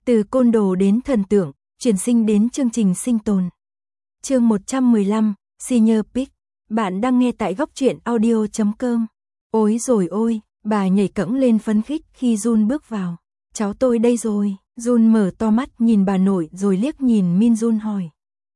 Từ côn đồ đến thần tượng, chuyển sinh đến chương trình sinh tồn. Chương 115, Senior Pick. Bạn đang nghe tại góc truyện audio.com. Ôi rồi ôi, bà nhảy cẫng lên phấn khích khi Jun bước vào. Cháu tôi đây rồi. Jun mở to mắt nhìn bà nội rồi liếc nhìn Min Jun hỏi.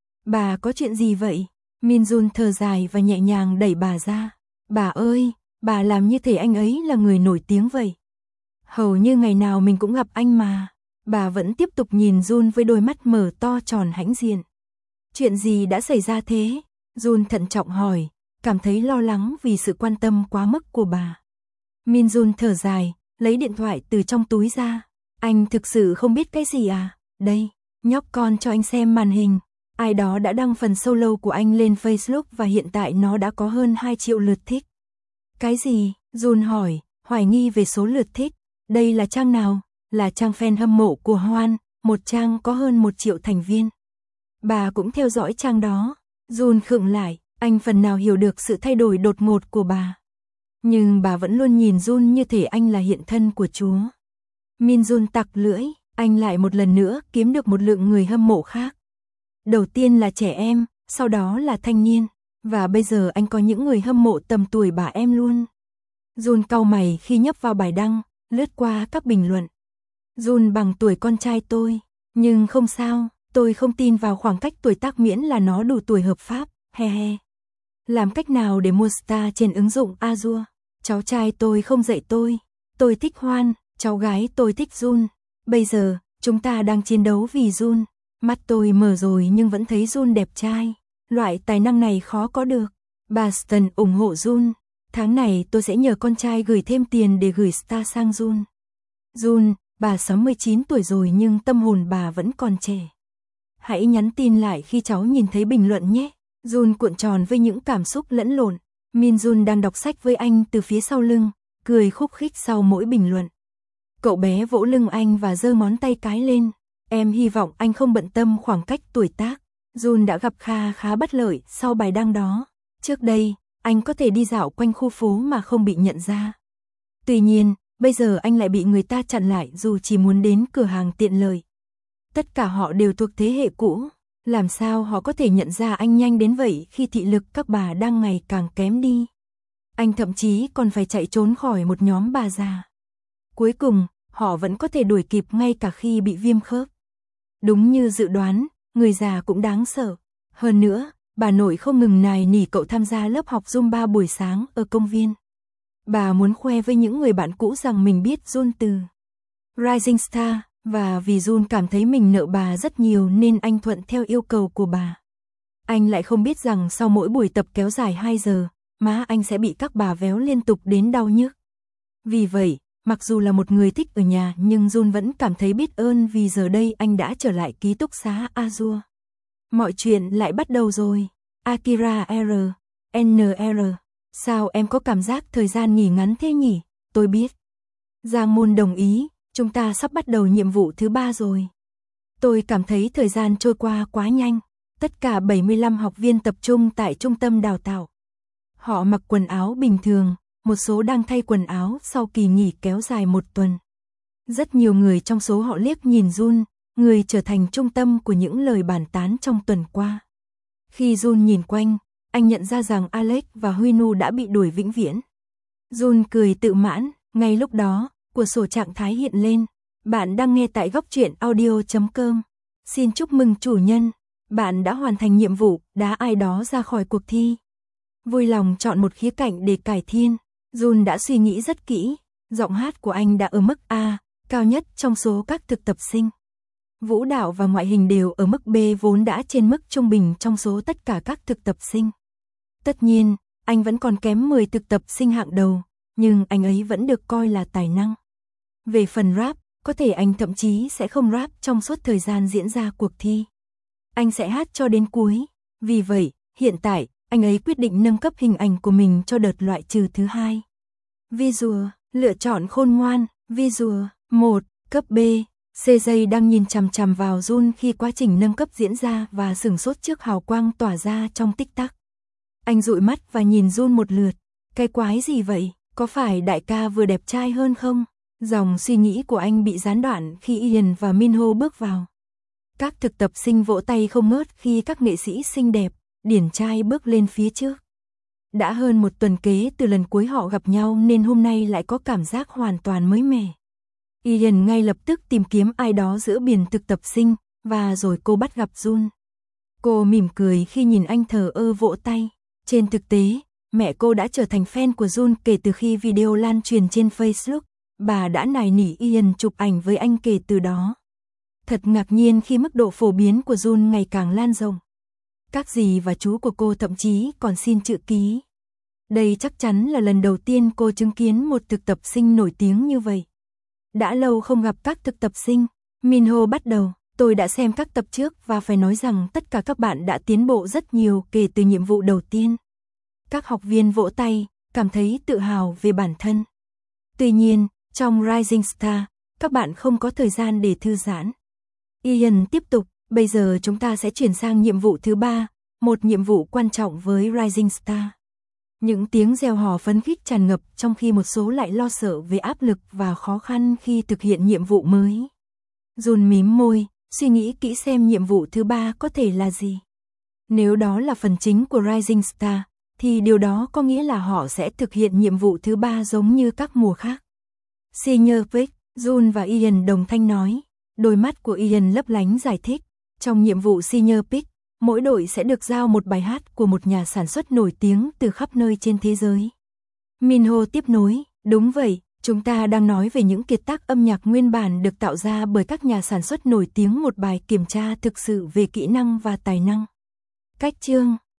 Bà có chuyện gì vậy? Min Jun thở dài và nhẹ nhàng đẩy bà ra. Bà ơi, bà làm như thể anh ấy là người nổi tiếng vậy. Hầu như ngày nào mình cũng gặp anh mà. Bà vẫn tiếp tục nhìn Jun với đôi mắt mở to tròn hãnh diện. Chuyện gì đã xảy ra thế? Jun thận trọng hỏi, cảm thấy lo lắng vì sự quan tâm quá mức của bà. Min Jun thở dài, lấy điện thoại từ trong túi ra. Anh thực sự không biết cái gì à? Đây, nhóc con cho anh xem màn hình. Ai đó đã đăng phần solo của anh lên Facebook và hiện tại nó đã có hơn 2 triệu lượt thích. Cái gì? Jun hỏi, hoài nghi về số lượt thích. Đây là trang nào? Là trang fan hâm mộ của Hoan, một trang có hơn 1 triệu thành viên. Bà cũng theo dõi trang đó. Jun khựng lại, anh phần nào hiểu được sự thay đổi đột ngột của bà. Nhưng bà vẫn luôn nhìn Jun như thể anh là hiện thân của Chúa. Min Jun tặc lưỡi, anh lại một lần nữa kiếm được một lượng người hâm mộ khác. Đầu tiên là trẻ em, sau đó là thanh niên, và bây giờ anh có những người hâm mộ tầm tuổi bà em luôn. Jun cau mày khi nhấp vào bài đăng, lướt qua các bình luận. Jun bằng tuổi con trai tôi, nhưng không sao, tôi không tin vào khoảng cách tuổi tác miễn là nó đủ tuổi hợp pháp, he he. Làm cách nào để mua star trên ứng dụng Azure? Cháu trai tôi không dạy tôi thích Hoan, cháu gái tôi thích Jun. Bây giờ, chúng ta đang chiến đấu vì Jun. Mắt tôi mở rồi nhưng vẫn thấy Jun đẹp trai. Loại tài năng này khó có được. Bà Stan ủng hộ Jun. Tháng này tôi sẽ nhờ con trai gửi thêm tiền để gửi star sang Jun. Jun, bà 69 tuổi rồi nhưng tâm hồn bà vẫn còn trẻ. Hãy nhắn tin lại khi cháu nhìn thấy bình luận nhé. Jun cuộn tròn với những cảm xúc lẫn lộn. Min Jun đang đọc sách với anh từ phía sau lưng, cười khúc khích sau mỗi bình luận. Cậu bé vỗ lưng anh và giơ ngón tay cái lên. Em hy vọng anh không bận tâm khoảng cách tuổi tác. Jun đã gặp khá bất lợi sau bài đăng đó. Trước đây, anh có thể đi dạo quanh khu phố mà không bị nhận ra. Tuy nhiên, bây giờ anh lại bị người ta chặn lại dù chỉ muốn đến cửa hàng tiện lợi. Tất cả họ đều thuộc thế hệ cũ. Làm sao họ có thể nhận ra anh nhanh đến vậy khi thị lực các bà đang ngày càng kém đi. Anh thậm chí còn phải chạy trốn khỏi một nhóm bà già. Cuối cùng, họ vẫn có thể đuổi kịp ngay cả khi bị viêm khớp. Đúng như dự đoán, người già cũng đáng sợ. Hơn nữa, bà nội không ngừng nài nỉ cậu tham gia lớp học Zumba buổi sáng ở công viên. Bà muốn khoe với những người bạn cũ rằng mình biết Jun từ Rising Star, và vì Jun cảm thấy mình nợ bà rất nhiều nên anh thuận theo yêu cầu của bà. Anh lại không biết rằng sau mỗi buổi tập kéo dài 2 giờ, má anh sẽ bị các bà véo liên tục đến đau nhức. Vì vậy, mặc dù là một người thích ở nhà nhưng Jun vẫn cảm thấy biết ơn vì giờ đây anh đã trở lại ký túc xá Azure. Mọi chuyện lại bắt đầu rồi. Akira R. NR. Sao em có cảm giác thời gian nghỉ ngắn thế nhỉ? Tôi biết. Giang Moon đồng ý, chúng ta sắp bắt đầu nhiệm vụ thứ 3 rồi. Tôi cảm thấy thời gian trôi qua quá nhanh. Tất cả 75 học viên tập trung tại trung tâm đào tạo. Họ mặc quần áo bình thường, một số đang thay quần áo sau kỳ nghỉ kéo dài 1 tuần. Rất nhiều người trong số họ liếc nhìn Jun, người trở thành trung tâm của những lời bàn tán trong tuần qua. Khi Jun nhìn quanh, anh nhận ra rằng Alex và Huinu đã bị đuổi vĩnh viễn. Jun cười tự mãn, ngay lúc đó, của sổ trạng thái hiện lên. Bạn đang nghe tại góc truyện audio.com. Xin chúc mừng chủ nhân, bạn đã hoàn thành nhiệm vụ, đá ai đó ra khỏi cuộc thi. Vui lòng chọn một khía cạnh để cải thiện. Jun đã suy nghĩ rất kỹ, giọng hát của anh đã ở mức A, cao nhất trong số các thực tập sinh. Vũ đạo và ngoại hình đều ở mức B vốn đã trên mức trung bình trong số tất cả các thực tập sinh. Tất nhiên, anh vẫn còn kém 10 thực tập sinh hạng đầu, nhưng anh ấy vẫn được coi là tài năng. Về phần rap, có thể anh thậm chí sẽ không rap trong suốt thời gian diễn ra cuộc thi. Anh sẽ hát cho đến cuối. Vì vậy, hiện tại, anh ấy quyết định nâng cấp hình ảnh của mình cho đợt loại trừ thứ 2. Visual, lựa chọn khôn ngoan, Visual 1, cấp B. CJ đang nhìn chằm chằm vào Jun khi quá trình nâng cấp diễn ra và sửng sốt trước hào quang tỏa ra trong tích tắc. Anh dụi mắt và nhìn Jun một lượt. Cái quái gì vậy? Có phải đại ca vừa đẹp trai hơn không? Dòng suy nghĩ của anh bị gián đoạn khi Ian và Minho bước vào. Các thực tập sinh vỗ tay không ngớt khi các nghệ sĩ xinh đẹp, điển trai bước lên phía trước. Đã hơn một tuần kế từ lần cuối họ gặp nhau nên hôm nay lại có cảm giác hoàn toàn mới mẻ. Ian ngay lập tức tìm kiếm ai đó giữa biển thực tập sinh, và rồi cô bắt gặp Jun. Cô mỉm cười khi nhìn anh thờ ơ vỗ tay. Trên thực tế, mẹ cô đã trở thành fan của Jun kể từ khi video lan truyền trên Facebook. Bà đã nài nỉ Ian chụp ảnh với anh kể từ đó. Thật ngạc nhiên khi mức độ phổ biến của Jun ngày càng lan rộng. Các dì và chú của cô thậm chí còn xin chữ ký. Đây chắc chắn là lần đầu tiên cô chứng kiến một thực tập sinh nổi tiếng như vậy. Đã lâu không gặp các thực tập sinh. Minho bắt đầu. Tôi đã xem các tập trước và phải nói rằng tất cả các bạn đã tiến bộ rất nhiều kể từ nhiệm vụ đầu tiên. Các học viên vỗ tay, cảm thấy tự hào về bản thân. Tuy nhiên, trong Rising Star, các bạn không có thời gian để thư giãn. Ian tiếp tục, bây giờ chúng ta sẽ chuyển sang nhiệm vụ thứ 3, một nhiệm vụ quan trọng với Rising Star. Những tiếng reo hò phấn khích tràn ngập trong khi một số lại lo sợ về áp lực và khó khăn khi thực hiện nhiệm vụ mới. Jun mím môi, suy nghĩ kỹ xem nhiệm vụ thứ 3 có thể là gì. Nếu đó là phần chính của Rising Star, thì điều đó có nghĩa là họ sẽ thực hiện nhiệm vụ thứ 3 giống như các mùa khác. Senior Pick, Jun và Ian đồng thanh nói. Đôi mắt của Ian lấp lánh giải thích. Trong nhiệm vụ Senior Pick, mỗi đội sẽ được giao một bài hát của một nhà sản xuất nổi tiếng từ khắp nơi trên thế giới. Minho tiếp nối, đúng vậy, chúng ta đang nói về những kiệt tác âm nhạc nguyên bản được tạo ra bởi các nhà sản xuất nổi tiếng, một bài kiểm tra thực sự về kỹ năng và tài năng. Cách chương